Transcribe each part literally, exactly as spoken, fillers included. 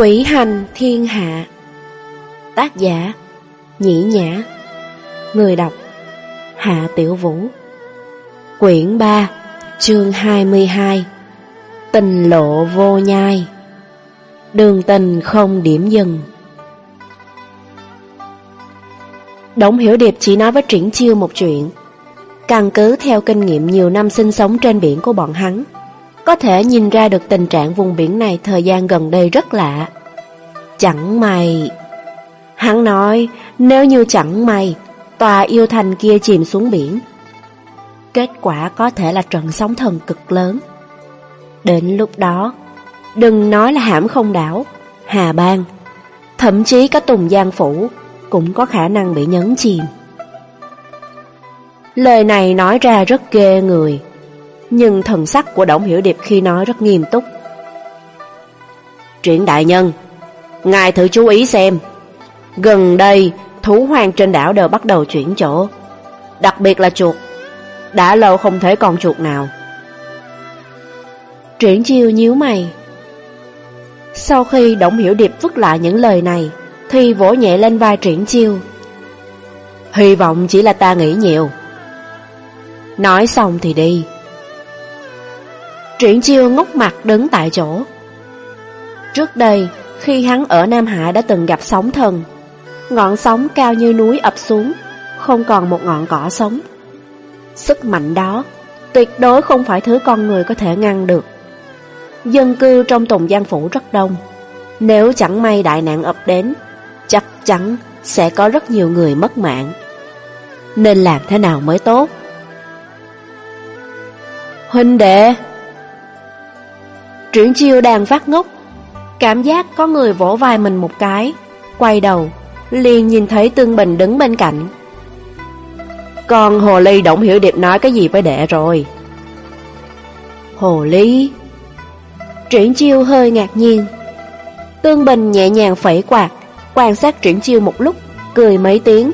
Quỷ hành thiên hạ. Tác giả Nhĩ Nhã. Người đọc Hạ Tiểu Vũ. Quyển ba, chương hai mươi hai. Tình lộ vô nhai. Đường tình không điểm dừng. Đổng Hiểu Điệp chỉ nói với Triển Chiêu một chuyện. Căn cứ theo kinh nghiệm nhiều năm sinh sống trên biển của bọn hắn, có thể nhìn ra được tình trạng vùng biển này thời gian gần đây rất lạ. Chẳng may, hắn nói nếu như chẳng may tòa yêu thành kia chìm xuống biển, kết quả có thể là trận sóng thần cực lớn. Đến lúc đó, đừng nói là Hãm Không đảo, Hà Bang, thậm chí cả Tùng Giang Phủ cũng có khả năng bị nhấn chìm. Lời này nói ra rất ghê người, nhưng thần sắc của Đổng Hiểu Điệp khi nói rất nghiêm túc. Triển đại nhân, ngài thử chú ý xem, gần đây thú hoang trên đảo đều bắt đầu chuyển chỗ, đặc biệt là chuột. Đã lâu không thấy con chuột nào. Triển Chiêu nhíu mày. Sau khi Đổng Hiểu Điệp vứt lại những lời này, thì vỗ nhẹ lên vai Triển Chiêu. Hy vọng chỉ là ta nghĩ nhiều. Nói xong thì đi. Triển Chiêu ngốc mặt đứng tại chỗ. Trước đây, khi hắn ở Nam Hạ đã từng gặp sóng thần. Ngọn sóng cao như núi ập xuống, không còn một ngọn cỏ sống. Sức mạnh đó tuyệt đối không phải thứ con người có thể ngăn được. Dân cư trong Tùng Giang Phủ rất đông, nếu chẳng may đại nạn ập đến, chắc chắn sẽ có rất nhiều người mất mạng. Nên làm thế nào mới tốt? Huynh đệ! Triển Chiêu đang phát ngốc, cảm giác có người vỗ vai mình một cái, quay đầu liền nhìn thấy Tương Bình đứng bên cạnh. Con hồ ly Đổng Hiểu Điệp nói cái gì với đệ rồi? Hồ ly? Triển Chiêu hơi ngạc nhiên. Tương Bình nhẹ nhàng phẩy quạt, quan sát Triển Chiêu một lúc, cười mấy tiếng.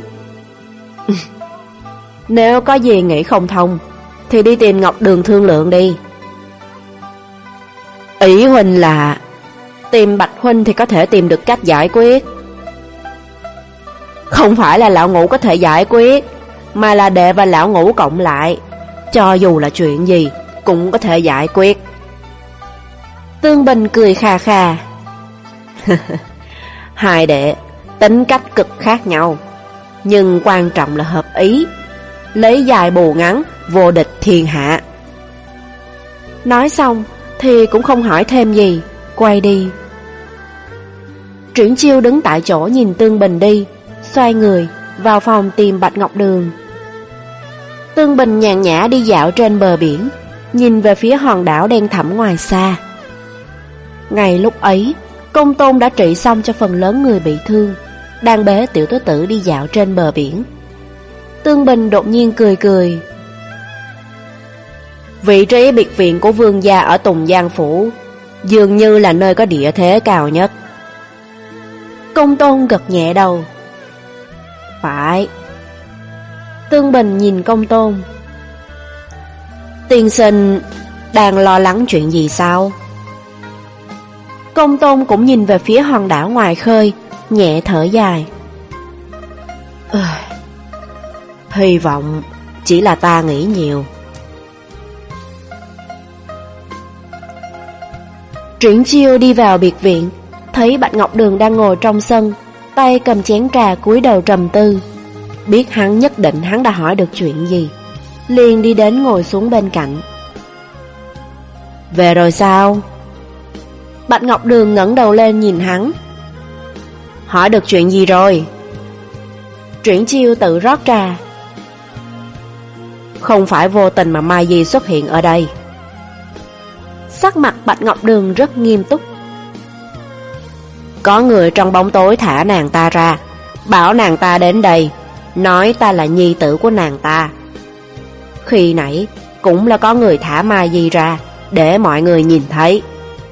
Nếu có gì nghĩ không thông thì đi tìm Ngọc Đường thương lượng đi. Ý huynh là tìm Bạch huynh thì có thể tìm được cách giải quyết. Không phải là lão Ngũ có thể giải quyết, mà là đệ và lão Ngũ cộng lại, cho dù là chuyện gì cũng có thể giải quyết. Tương Bình cười khà khà. Hai đệ tính cách cực khác nhau, nhưng quan trọng là hợp ý, lấy dài bù ngắn, vô địch thiên hạ. Nói xong thì cũng không hỏi thêm gì, quay đi. Triển Chiêu đứng tại chỗ nhìn Tương Bình đi, xoay người vào phòng tìm Bạch Ngọc Đường. Tương Bình nhàn nhã đi dạo trên bờ biển, nhìn về phía hòn đảo đen thẳm ngoài xa. Ngày lúc ấy, Công Tôn đã trị xong cho phần lớn người bị thương, đang bế tiểu tứ tử đi dạo trên bờ biển. Tương Bình đột nhiên cười cười. Vị trí biệt viện của vương gia ở Tùng Giang Phủ dường như là nơi có địa thế cao nhất. Công Tôn gật nhẹ đầu. Phải. Tương Bình nhìn Công Tôn. Tiên sinh đang lo lắng chuyện gì sao? Công Tôn cũng nhìn về phía hòn đảo ngoài khơi, nhẹ thở dài. Ừ, hy vọng chỉ là ta nghĩ nhiều. Triển Chiêu đi vào biệt viện, thấy Bạch Ngọc Đường đang ngồi trong sân, tay cầm chén trà cúi đầu trầm tư. Biết hắn nhất định hắn đã hỏi được chuyện gì, liền đi đến ngồi xuống bên cạnh. Về rồi sao? Bạch Ngọc Đường ngẩng đầu lên nhìn hắn. Hỏi được chuyện gì rồi? Triển Chiêu tự rót trà. Không phải vô tình mà Mai Di xuất hiện ở đây. Sắc mặt Bạch Ngọc Đường rất nghiêm túc. Có người trong bóng tối thả nàng ta ra, bảo nàng ta đến đây, nói ta là nhi tử của nàng ta. Khi nãy cũng là có người thả Mai Di ra để mọi người nhìn thấy.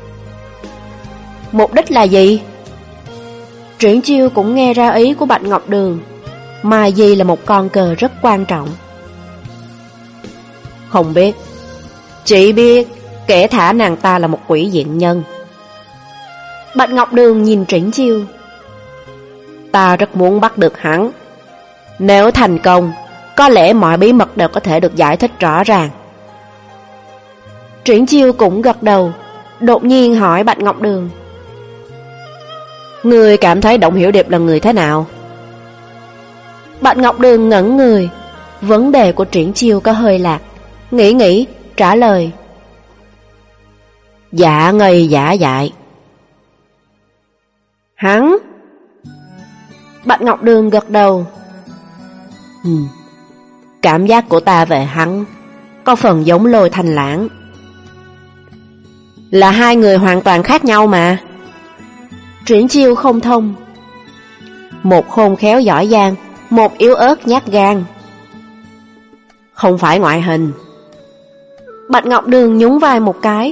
Mục đích là gì? Triển Chiêu cũng nghe ra ý của Bạch Ngọc Đường. Mai Di là một con cờ rất quan trọng. Không biết, chỉ biết kẻ thả nàng ta là một quỷ diện nhân. Bạch Ngọc Đường nhìn Triển Chiêu. Ta rất muốn bắt được hắn. Nếu thành công, có lẽ mọi bí mật đều có thể được giải thích rõ ràng. Triển Chiêu cũng gật đầu, đột nhiên hỏi Bạch Ngọc Đường. Ngươi cảm thấy Động Hiểu Điệp là người thế nào? Bạch Ngọc Đường ngẩn người. Vấn đề của Triển Chiêu có hơi lạc. Nghĩ nghĩ, trả lời. Dạ ngây giả dại. Hắn? Bạch Ngọc Đường gật đầu. Ừ. Cảm giác của ta về hắn có phần giống Lôi Thanh Lãng. Là hai người hoàn toàn khác nhau mà. Triển Chiêu không thông. Một khôn khéo giỏi giang, một yếu ớt nhát gan. Không phải ngoại hình. Bạch Ngọc Đường nhún vai một cái.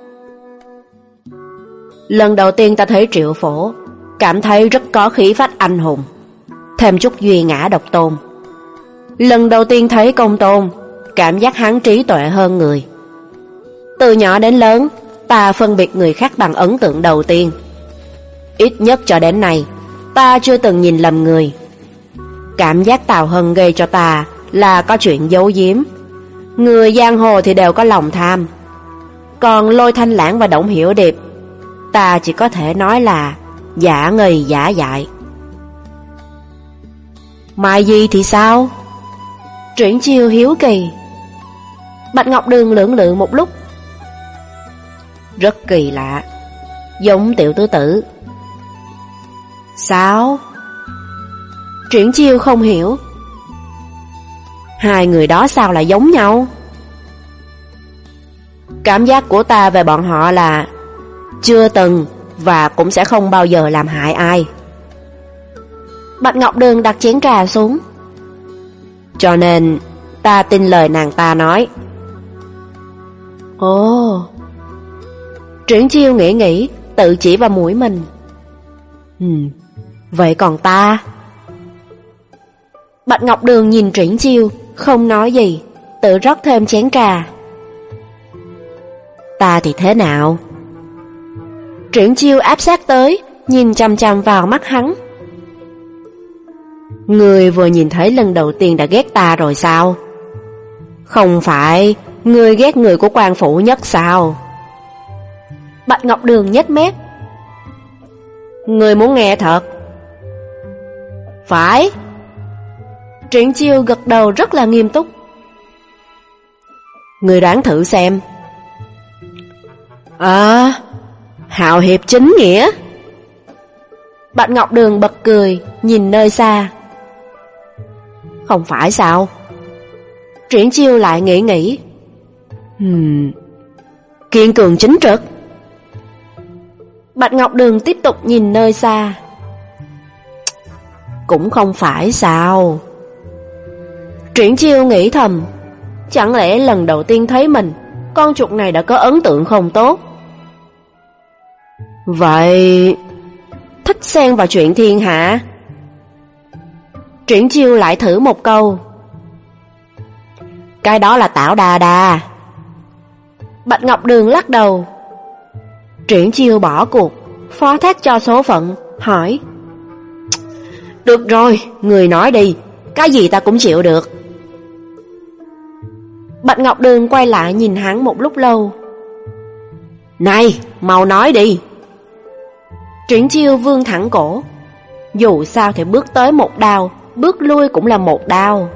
Lần đầu tiên ta thấy Triệu Phổ, cảm thấy rất có khí phách anh hùng, thêm chút duy ngã độc tôn. Lần đầu tiên thấy Công Tôn, cảm giác hắn trí tuệ hơn người. Từ nhỏ đến lớn, ta phân biệt người khác bằng ấn tượng đầu tiên. Ít nhất cho đến nay, ta chưa từng nhìn lầm người. Cảm giác Tào Hân gây cho ta là có chuyện giấu giếm. Người giang hồ thì đều có lòng tham. Còn Lôi Thanh Lãng và Động Hiểu Điệp, ta chỉ có thể nói là giả ngây giả dại. Mai Di thì sao? Triển Chiêu hiếu kỳ. Bạch Ngọc Đường lưỡng lự một lúc. Rất kỳ lạ, giống Tiểu Tứ Tử. Sao? Triển Chiêu không hiểu. Hai người đó sao lại giống nhau? Cảm giác của ta về bọn họ là chưa từng và cũng sẽ không bao giờ làm hại ai. Bạch Ngọc Đường đặt chén trà xuống. Cho nên ta tin lời nàng ta nói. Ồ. Triển Chiêu nghĩ nghĩ, tự chỉ vào mũi mình. Ừ, vậy còn ta? Bạch Ngọc Đường nhìn Triển Chiêu, không nói gì, tự rót thêm chén trà. Ta thì thế nào? Triển Chiêu áp sát tới, nhìn chằm chằm vào mắt hắn. Người vừa nhìn thấy lần đầu tiên đã ghét ta rồi sao? Không phải người ghét người của quan phủ nhất sao? Bạch Ngọc Đường nhếch mép. Người muốn nghe thật? Phải. Triển Chiêu gật đầu rất là nghiêm túc. Người đoán thử xem. À, hào hiệp chính nghĩa. Bạch Ngọc Đường bật cười, nhìn nơi xa. Không phải sao? Triển Chiêu lại nghĩ nghĩ. Hmm, kiên cường chính trực. Bạch Ngọc Đường tiếp tục nhìn nơi xa. Cũng không phải sao? Triển Chiêu nghĩ thầm, chẳng lẽ lần đầu tiên thấy mình, con chuột này đã có ấn tượng không tốt? Vậy thích xen vào chuyện thiên hạ? Triển Chiêu lại thử một câu. Cái đó là Tảo Đa Đa. Bạch Ngọc Đường lắc đầu. Triển Chiêu bỏ cuộc, phó thác cho số phận, hỏi. Được rồi, người nói đi, cái gì ta cũng chịu được. Bạch Ngọc Đường quay lại nhìn hắn một lúc lâu. Này, mau nói đi. Triển Chiêu vươn thẳng cổ. Dù sao thì bước tới một đao, bước lui cũng là một đao.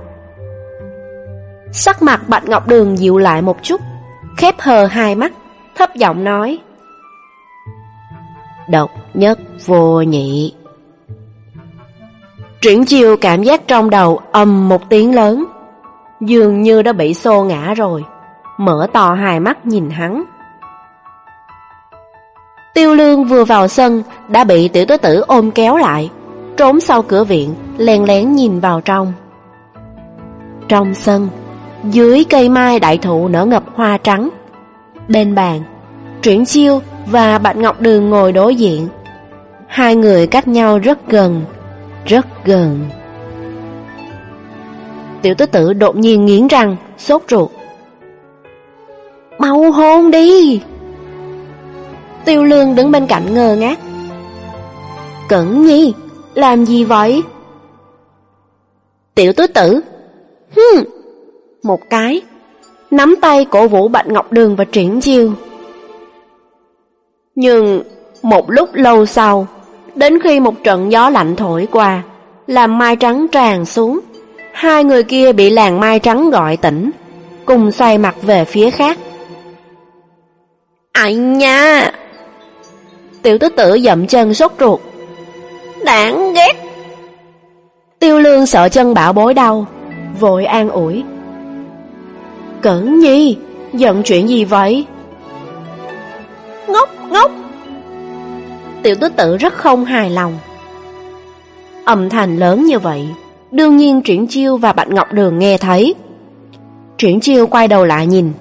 Sắc mặt Bạch Ngọc Đường dịu lại một chút, khép hờ hai mắt, thấp giọng nói. Độc nhất vô nhị. Triển Chiêu cảm giác trong đầu ầm một tiếng lớn, dường như đã bị xô ngã rồi, mở to hai mắt nhìn hắn. Tiêu Lương vừa vào sân đã bị Tiểu Tứ Tử ôm kéo lại, trốn sau cửa viện, lén lén nhìn vào trong. Trong sân, dưới cây mai đại thụ nở ngập hoa trắng. Bên bàn, Triển Chiêu và Bạch Ngọc Đường ngồi đối diện. Hai người cách nhau rất gần, rất gần. Tiểu Tứ Tử đột nhiên nghiến răng, sốt ruột. Mau hôn đi! Tiêu Lương đứng bên cạnh ngơ ngác, Cẩn Nhi, làm gì vậy? Tiểu tứ tử. Hừm. Một cái, nắm tay cổ vũ Bạch Ngọc Đường và Triển Chiêu. Nhưng một lúc lâu sau, đến khi một trận gió lạnh thổi qua, làm mai trắng tràn xuống, hai người kia bị làn mai trắng gọi tỉnh, cùng xoay mặt về phía khác. Ai nha! Tiểu tứ tử dậm chân sốt ruột. Đáng ghét! Tiêu Lương sợ chân bảo bối đau, vội an ủi. Cẩn Nhi, giận chuyện gì vậy? Ngốc, ngốc! Tiểu tứ tử rất không hài lòng. Âm thanh lớn như vậy, đương nhiên Triển Chiêu và Bạch Ngọc Đường nghe thấy. Triển Chiêu quay đầu lại nhìn.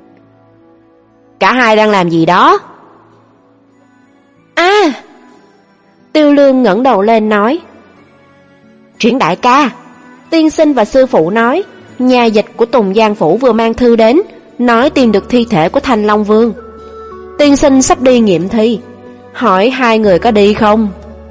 Cả hai đang làm gì đó? À! Tiêu Lương ngẩng đầu lên nói. Triển đại ca, tiên sinh và sư phụ nói, nhà dịch của Tùng Giang Phủ vừa mang thư đến, nói tìm được thi thể của Thanh Long Vương. Tiên sinh sắp đi nghiệm thi, hỏi hai người có đi không?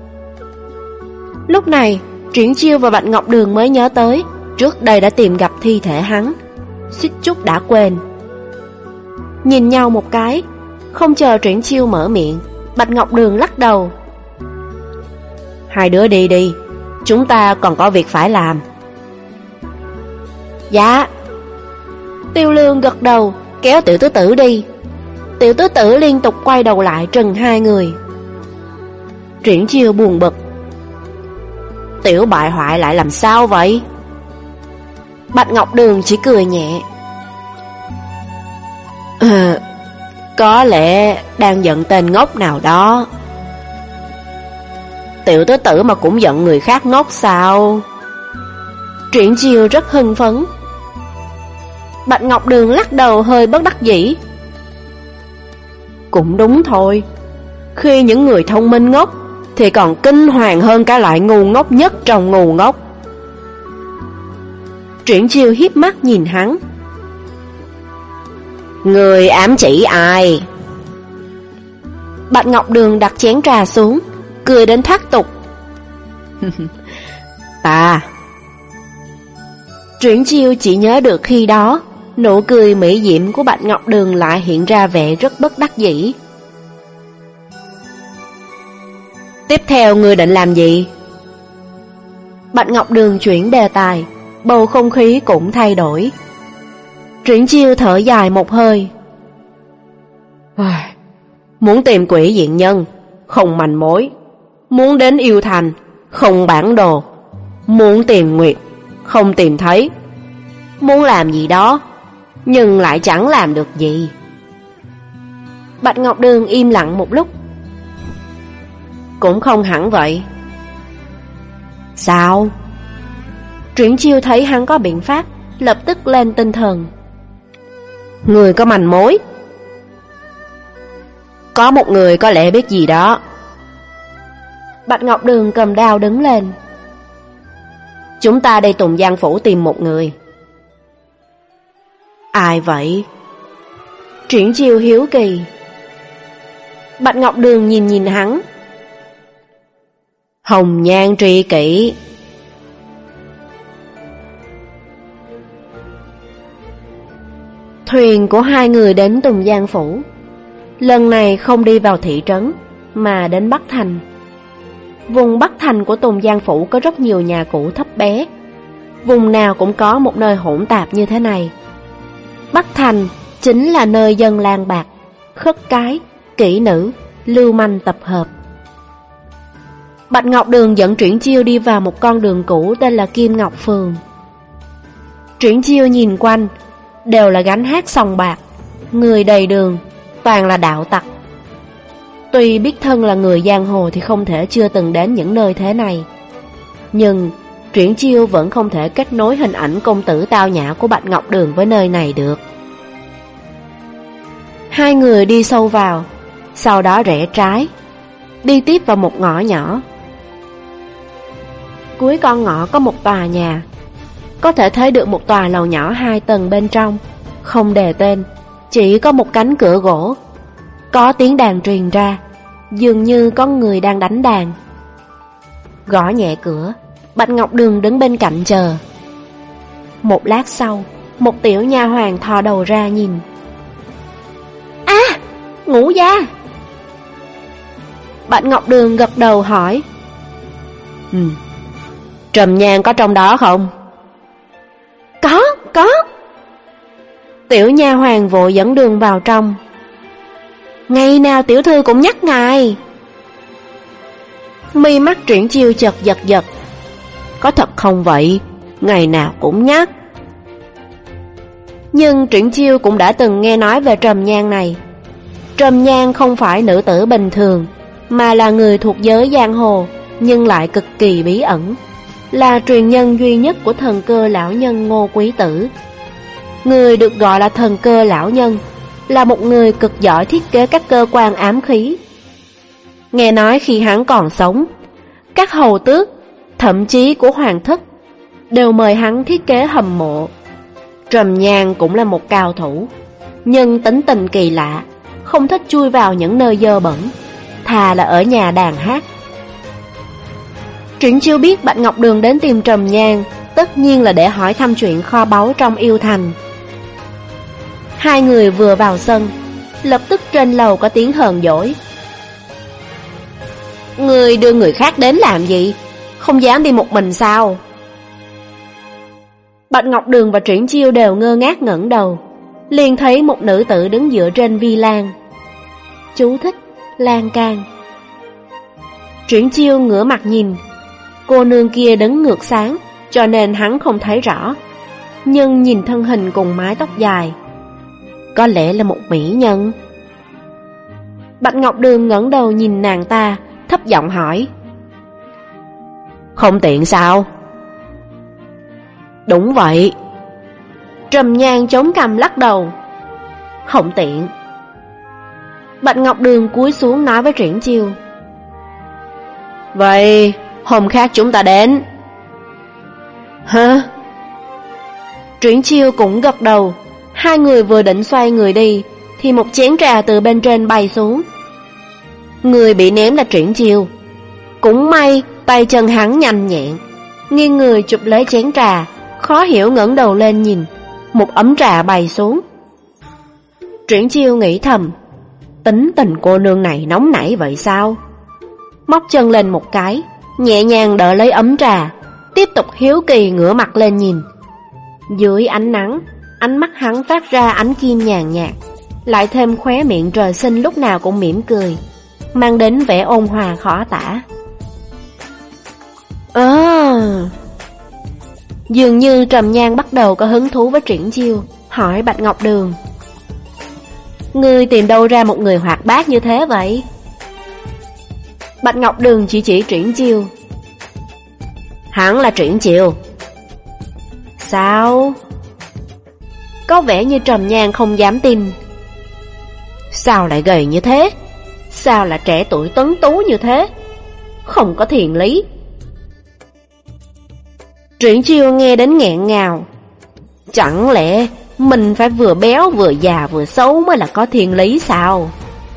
Lúc này, Triển Chiêu và Bạch Ngọc Đường mới nhớ tới, trước đây đã tìm gặp thi thể hắn, suýt chút đã quên. Nhìn nhau một cái, không chờ Triển Chiêu mở miệng, Bạch Ngọc Đường lắc đầu. Hai đứa đi đi, chúng ta còn có việc phải làm. Dạ. Tiêu Lương gật đầu, kéo Tiểu tứ tử đi. Tiểu tứ tử liên tục quay đầu lại trừng hai người. Triển Chiêu buồn bực. Tiểu bại hoại lại làm sao vậy? Bạch Ngọc Đường chỉ cười nhẹ. À, có lẽ đang giận tên ngốc nào đó. Tiểu tứ tử mà cũng giận người khác ngốc sao? Triển Chiêu rất hưng phấn. Bạch Ngọc Đường lắc đầu hơi bất đắc dĩ. Cũng đúng thôi, khi những người thông minh ngốc thì còn kinh hoàng hơn cả loại ngu ngốc nhất trong ngu ngốc. Triển Chiêu hiếp mắt nhìn hắn. Người ám chỉ ai? Bạch Ngọc Đường đặt chén trà xuống, cười đến thoát tục. Ta. Triển Chiêu chỉ nhớ được khi đó, nụ cười mỹ diệm của Bạch Ngọc Đường lại hiện ra vẻ rất bất đắc dĩ. Tiếp theo ngươi định làm gì? Bạch Ngọc Đường chuyển đề tài, bầu không khí cũng thay đổi. Triển Chiêu thở dài một hơi. Muốn tìm quỷ diện nhân, không manh mối. Muốn đến yêu thành, không bản đồ. Muốn tìm nguyệt, không tìm thấy. Muốn làm gì đó, nhưng lại chẳng làm được gì. Bạch Ngọc Đường im lặng một lúc. Cũng không hẳn vậy. Sao? Triển Chiêu thấy hắn có biện pháp, lập tức lên tinh thần. Người có manh mối. Có một người có lẽ biết gì đó. Bạch Ngọc Đường cầm đao đứng lên. Chúng ta đi Tùng Giang Phủ tìm một người. Ai vậy? Triển Chiêu hiếu kỳ. Bạch Ngọc Đường nhìn nhìn hắn. Hồng Nhan tri kỷ. Thuyền của hai người đến Tùng Giang Phủ. Lần này không đi vào thị trấn, mà đến Bắc Thành. Vùng Bắc Thành của Tùng Giang Phủ có rất nhiều nhà cũ thấp bé. Vùng nào cũng có một nơi hỗn tạp như thế này. Bắc Thành chính là nơi dân lang bạc, khất cái, kỹ nữ, lưu manh tập hợp. Bạch Ngọc Đường dẫn Triển Chiêu đi vào một con đường cũ tên là Kim Ngọc Phường. Triển Chiêu nhìn quanh, đều là gánh hát sòng bạc, người đầy đường, toàn là đạo tặc. Tuy biết thân là người giang hồ thì không thể chưa từng đến những nơi thế này, nhưng Triển Chiêu vẫn không thể kết nối hình ảnh công tử tao nhã của Bạch Ngọc Đường với nơi này được. Hai người đi sâu vào, sau đó rẽ trái, đi tiếp vào một ngõ nhỏ. Cuối con ngõ có một tòa nhà, có thể thấy được một tòa lầu nhỏ hai tầng bên trong, không đề tên, chỉ có một cánh cửa gỗ. Có tiếng đàn truyền ra, dường như có người đang đánh đàn. Gõ nhẹ cửa, Bạch Ngọc Đường đứng bên cạnh chờ. Một lát sau, một tiểu nha hoàn thò đầu ra nhìn. À, Ngũ gia. Bạch Ngọc Đường gật đầu hỏi. Ừ, Trầm Nhan có trong đó không? Có, có. Tiểu nha hoàn vội dẫn đường vào trong. Ngày nào tiểu thư cũng nhắc ngài. Mi mắt Triển Chiêu chật giật giật. Có thật không vậy? Ngày nào cũng nhắc. Nhưng Triển Chiêu cũng đã từng nghe nói về Trầm Nhan này. Trầm Nhan không phải nữ tử bình thường, mà là người thuộc giới giang hồ, nhưng lại cực kỳ bí ẩn, là truyền nhân duy nhất của thần cơ lão nhân Ngô Quý Tử. Người được gọi là thần cơ lão nhân là một người cực giỏi thiết kế các cơ quan ám khí. Nghe nói khi hắn còn sống, các hầu tước, thậm chí của hoàng thất, đều mời hắn thiết kế hầm mộ. Trầm Nhan cũng là một cao thủ, nhưng tính tình kỳ lạ, không thích chui vào những nơi dơ bẩn, thà là ở nhà đàn hát. Triển Chiêu biết Bạch Ngọc Đường đến tìm Trầm Nhan, tất nhiên là để hỏi thăm chuyện kho báu trong yêu thành. Hai người vừa vào sân, lập tức trên lầu có tiếng hờn dỗi. Người đưa người khác đến làm gì? Không dám đi một mình sao? Bạch Ngọc Đường và Triển Chiêu đều ngơ ngác ngẩng đầu, liền thấy một nữ tử đứng dựa trên vi lan. Chú thích: lan can. Triển Chiêu ngửa mặt nhìn, cô nương kia đứng ngược sáng, cho nên hắn không thấy rõ, nhưng nhìn thân hình cùng mái tóc dài, có lẽ là một mỹ nhân. Bạch Ngọc Đường ngẩng đầu nhìn nàng ta, thấp giọng hỏi. Không tiện sao? Đúng vậy. Trầm Nhan chống cằm lắc đầu. Không tiện. Bạch Ngọc Đường cúi xuống nói với Triển Chiêu. Vậy hôm khác chúng ta đến. Hả? Triển Chiêu cũng gật đầu. Hai người vừa định xoay người đi, thì một chén trà từ bên trên bay xuống. Người bị ném là Triển Chiêu. Cũng may tay chân hắn nhanh nhẹn, nghiêng người chụp lấy chén trà, khó hiểu ngẩng đầu lên nhìn, một ấm trà bay xuống. Triển Chiêu nghĩ thầm, tính tình cô nương này nóng nảy vậy sao? Móc chân lên một cái, nhẹ nhàng đỡ lấy ấm trà, tiếp tục hiếu kỳ ngửa mặt lên nhìn. Dưới ánh nắng, ánh mắt hắn phát ra ánh kim nhàn nhạt, lại thêm khóe miệng trời sinh lúc nào cũng mỉm cười, mang đến vẻ ôn hòa khó tả. À, dường như Trầm Nhan bắt đầu có hứng thú với Triển Chiêu, hỏi Bạch Ngọc Đường. Ngươi tìm đâu ra một người hoạt bát như thế vậy? Bạch Ngọc Đường chỉ chỉ Triển Chiêu. Hắn là Triển Chiêu. Sao? Có vẻ như Trầm Nhan không dám tin. Sao lại gầy như thế? Sao là trẻ tuổi tuấn tú như thế? Không có thiện lý. Triển Chiêu nghe đến nghẹn ngào. Chẳng lẽ mình phải vừa béo vừa già vừa xấu mới là có thiên lý sao?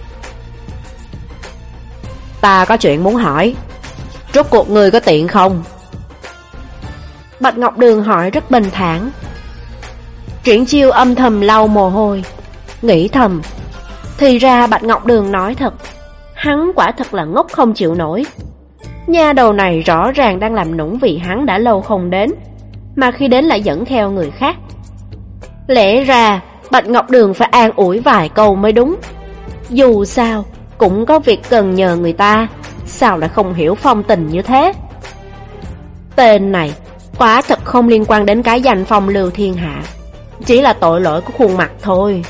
Ta có chuyện muốn hỏi. Rốt cuộc người có tiện không? Bạch Ngọc Đường hỏi rất bình thản. Triển Chiêu âm thầm lau mồ hôi, nghĩ thầm, thì ra Bạch Ngọc Đường nói thật. Hắn quả thật là ngốc không chịu nổi. Nha đầu này rõ ràng đang làm nũng vì hắn đã lâu không đến, mà khi đến lại dẫn theo người khác. Lẽ ra Bạch Ngọc Đường phải an ủi vài câu mới đúng. Dù sao cũng có việc cần nhờ người ta, sao lại không hiểu phong tình như thế? Tên này quả thật không liên quan đến cái danh phong lưu thiên hạ, chỉ là tội lỗi của khuôn mặt thôi.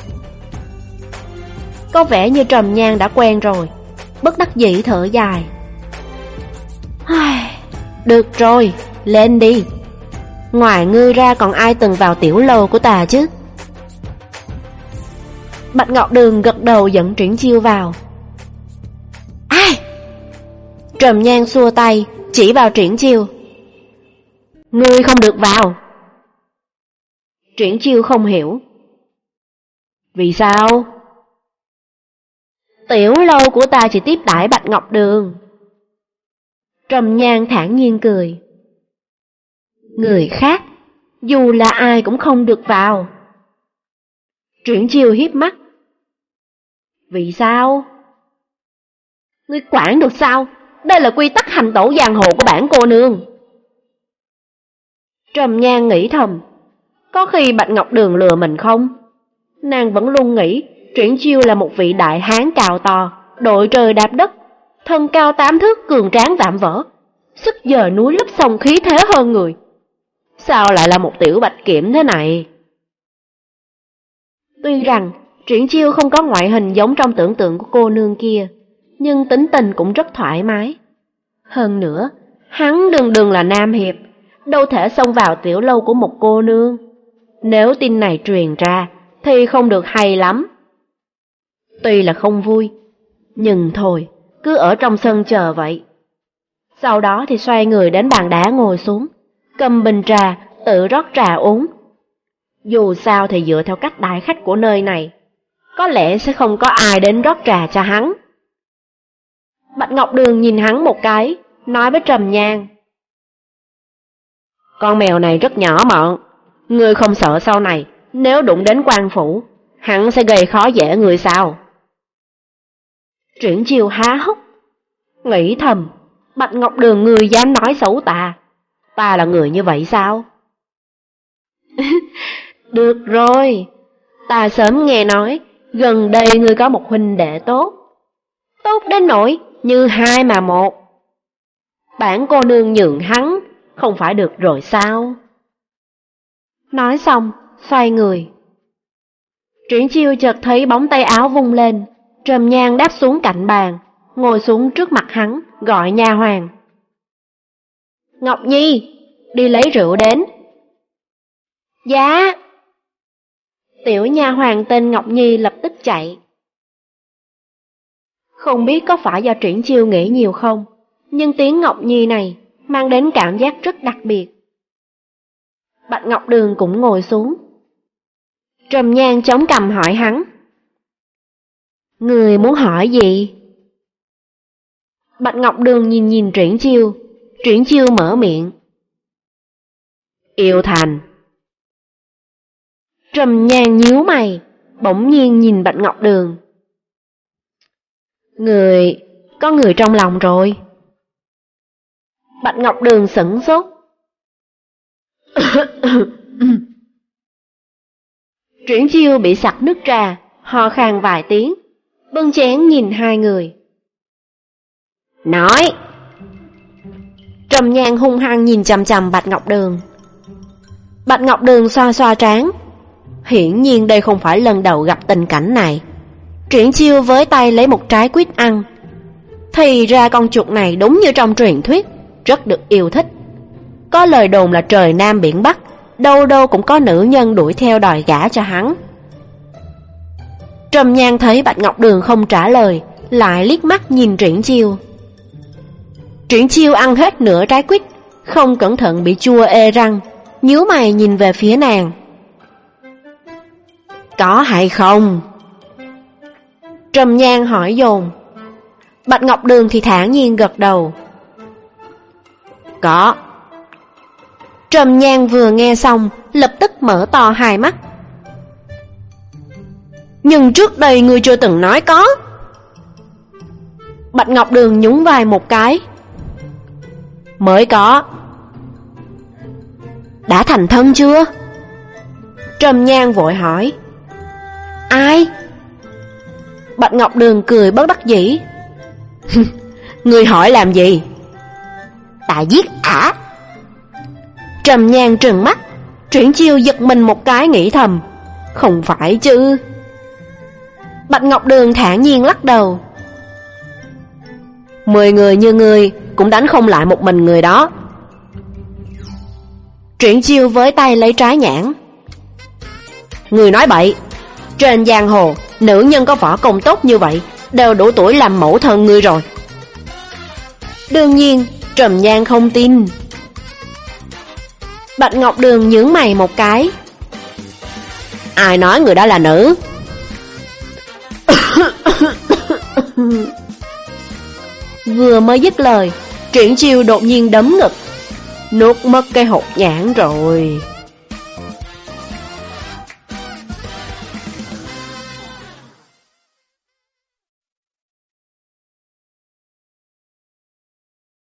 Có vẻ như Trầm Nhan đã quen rồi, bất đắc dĩ thở dài. Được rồi, lên đi. Ngoài ngươi ra còn ai từng vào tiểu lầu của ta chứ? Bạch Ngọc Đường gật đầu dẫn Triển Chiêu vào. Ai? Trầm Nhan xua tay, chỉ vào Triển Chiêu. Ngươi không được vào. Triển Chiêu không hiểu. Vì sao? Tiểu lâu của ta chỉ tiếp đãi Bạch Ngọc Đường. Trầm Nhan thản nhiên cười. Người khác, dù là ai cũng không được vào. Triển Chiêu hiếp mắt. Vì sao? Ngươi quản được sao? Đây là quy tắc hành tẩu giang hồ của bản cô nương. Trầm Nhan nghĩ thầm, có khi Bạch Ngọc Đường lừa mình không? Nàng vẫn luôn nghĩ Triển Chiêu là một vị đại hán cao to, đội trời đạp đất, thân cao tám thước, cường tráng vạm vỡ, sức dời núi lấp sông, khí thế hơn người. Sao lại là một tiểu bạch kiểm thế này? Tuy rằng Triển Chiêu không có ngoại hình giống trong tưởng tượng của cô nương kia, nhưng tính tình cũng rất thoải mái. Hơn nữa, hắn đừng đừng là nam hiệp, đâu thể xông vào tiểu lâu của một cô nương. Nếu tin này truyền ra thì không được hay lắm. Tuy là không vui, nhưng thôi, cứ ở trong sân chờ vậy. Sau đó thì xoay người đến bàn đá ngồi xuống, cầm bình trà, tự rót trà uống. Dù sao thì dựa theo cách đại khách của nơi này, có lẽ sẽ không có ai đến rót trà cho hắn. Bạch Ngọc Đường nhìn hắn một cái, nói với Trầm Nhan. Con mèo này rất nhỏ mọn, ngươi không sợ sau này nếu đụng đến quan phủ, hắn sẽ gây khó dễ người sao? Triển Chiêu há hốc, nghĩ thầm, Bạch Ngọc Đường ngươi dám nói xấu ta, ta là người như vậy sao? Được rồi, ta sớm nghe nói gần đây ngươi có một huynh đệ tốt, tốt đến nỗi như hai mà một. Bản cô nương nhường hắn không phải được rồi sao? Nói xong, xoay người. Triển Chiêu chợt thấy bóng tay áo vung lên, Trầm Nhan đáp xuống cạnh bàn, ngồi xuống trước mặt hắn, gọi nha hoàn. Ngọc Nhi, đi lấy rượu đến. Dạ. Tiểu nha hoàn tên Ngọc Nhi lập tức chạy. Không biết có phải do Triển Chiêu nghĩ nhiều không, nhưng tiếng Ngọc Nhi này mang đến cảm giác rất đặc biệt. Bạch Ngọc Đường cũng ngồi xuống. Trầm Nhan chống cằm hỏi hắn. Người muốn hỏi gì? Bạch Ngọc Đường nhìn nhìn Triển Chiêu. Triển Chiêu mở miệng. Yêu Thành. Trầm Nhan nhíu mày, bỗng nhiên nhìn Bạch Ngọc Đường. Người, có người trong lòng rồi. Bạch Ngọc Đường sửng sốt. Triển Chiêu bị sặc nước trà, ho khan vài tiếng, bưng chén nhìn hai người. Nói. Trầm Nhan hung hăng nhìn chằm chằm Bạch Ngọc Đường. Bạch Ngọc Đường xoa xoa trán. Hiển nhiên đây không phải lần đầu gặp tình cảnh này. Triển Chiêu với tay lấy một trái quýt ăn. Thì ra con chuột này đúng như trong truyền thuyết, rất được yêu thích. Có lời đồn là trời Nam biển Bắc, đâu đâu cũng có nữ nhân đuổi theo đòi gả cho hắn. Trầm Nhan thấy Bạch Ngọc Đường không trả lời, lại liếc mắt nhìn Triển Chiêu. Triển Chiêu ăn hết nửa trái quýt, không cẩn thận bị chua ê răng, nhíu mày nhìn về phía nàng. Có hay không? Trầm Nhan hỏi dồn. Bạch Ngọc Đường thì thản nhiên gật đầu. Có. Trầm Nhan vừa nghe xong, lập tức mở to hai mắt. Nhưng trước đây ngươi chưa từng nói có. Bạch Ngọc Đường nhún vai một cái. Mới có. Đã thành thân chưa? Trầm Nhan vội hỏi. Ai? Bạch Ngọc Đường cười bất đắc dĩ. Ngươi hỏi làm gì? Ta giết ả. Trầm Nhan trừng mắt. Triển Chiêu giật mình một cái nghĩ thầm, không phải chứ. Bạch Ngọc Đường thản nhiên lắc đầu. Mười người như ngươi cũng đánh không lại một mình người đó. Triển Chiêu với tay lấy trái nhãn. Người nói bậy. Trên giang hồ, nữ nhân có võ công tốt như vậy đều đủ tuổi làm mẫu thân ngươi rồi. Đương nhiên, Trầm Nhan không tin. Bạch Ngọc Đường nhướng mày một cái. Ai nói người đó là nữ? Vừa mới dứt lời, Triển Chiêu đột nhiên đấm ngực. Nuốt mất cái hột nhãn rồi.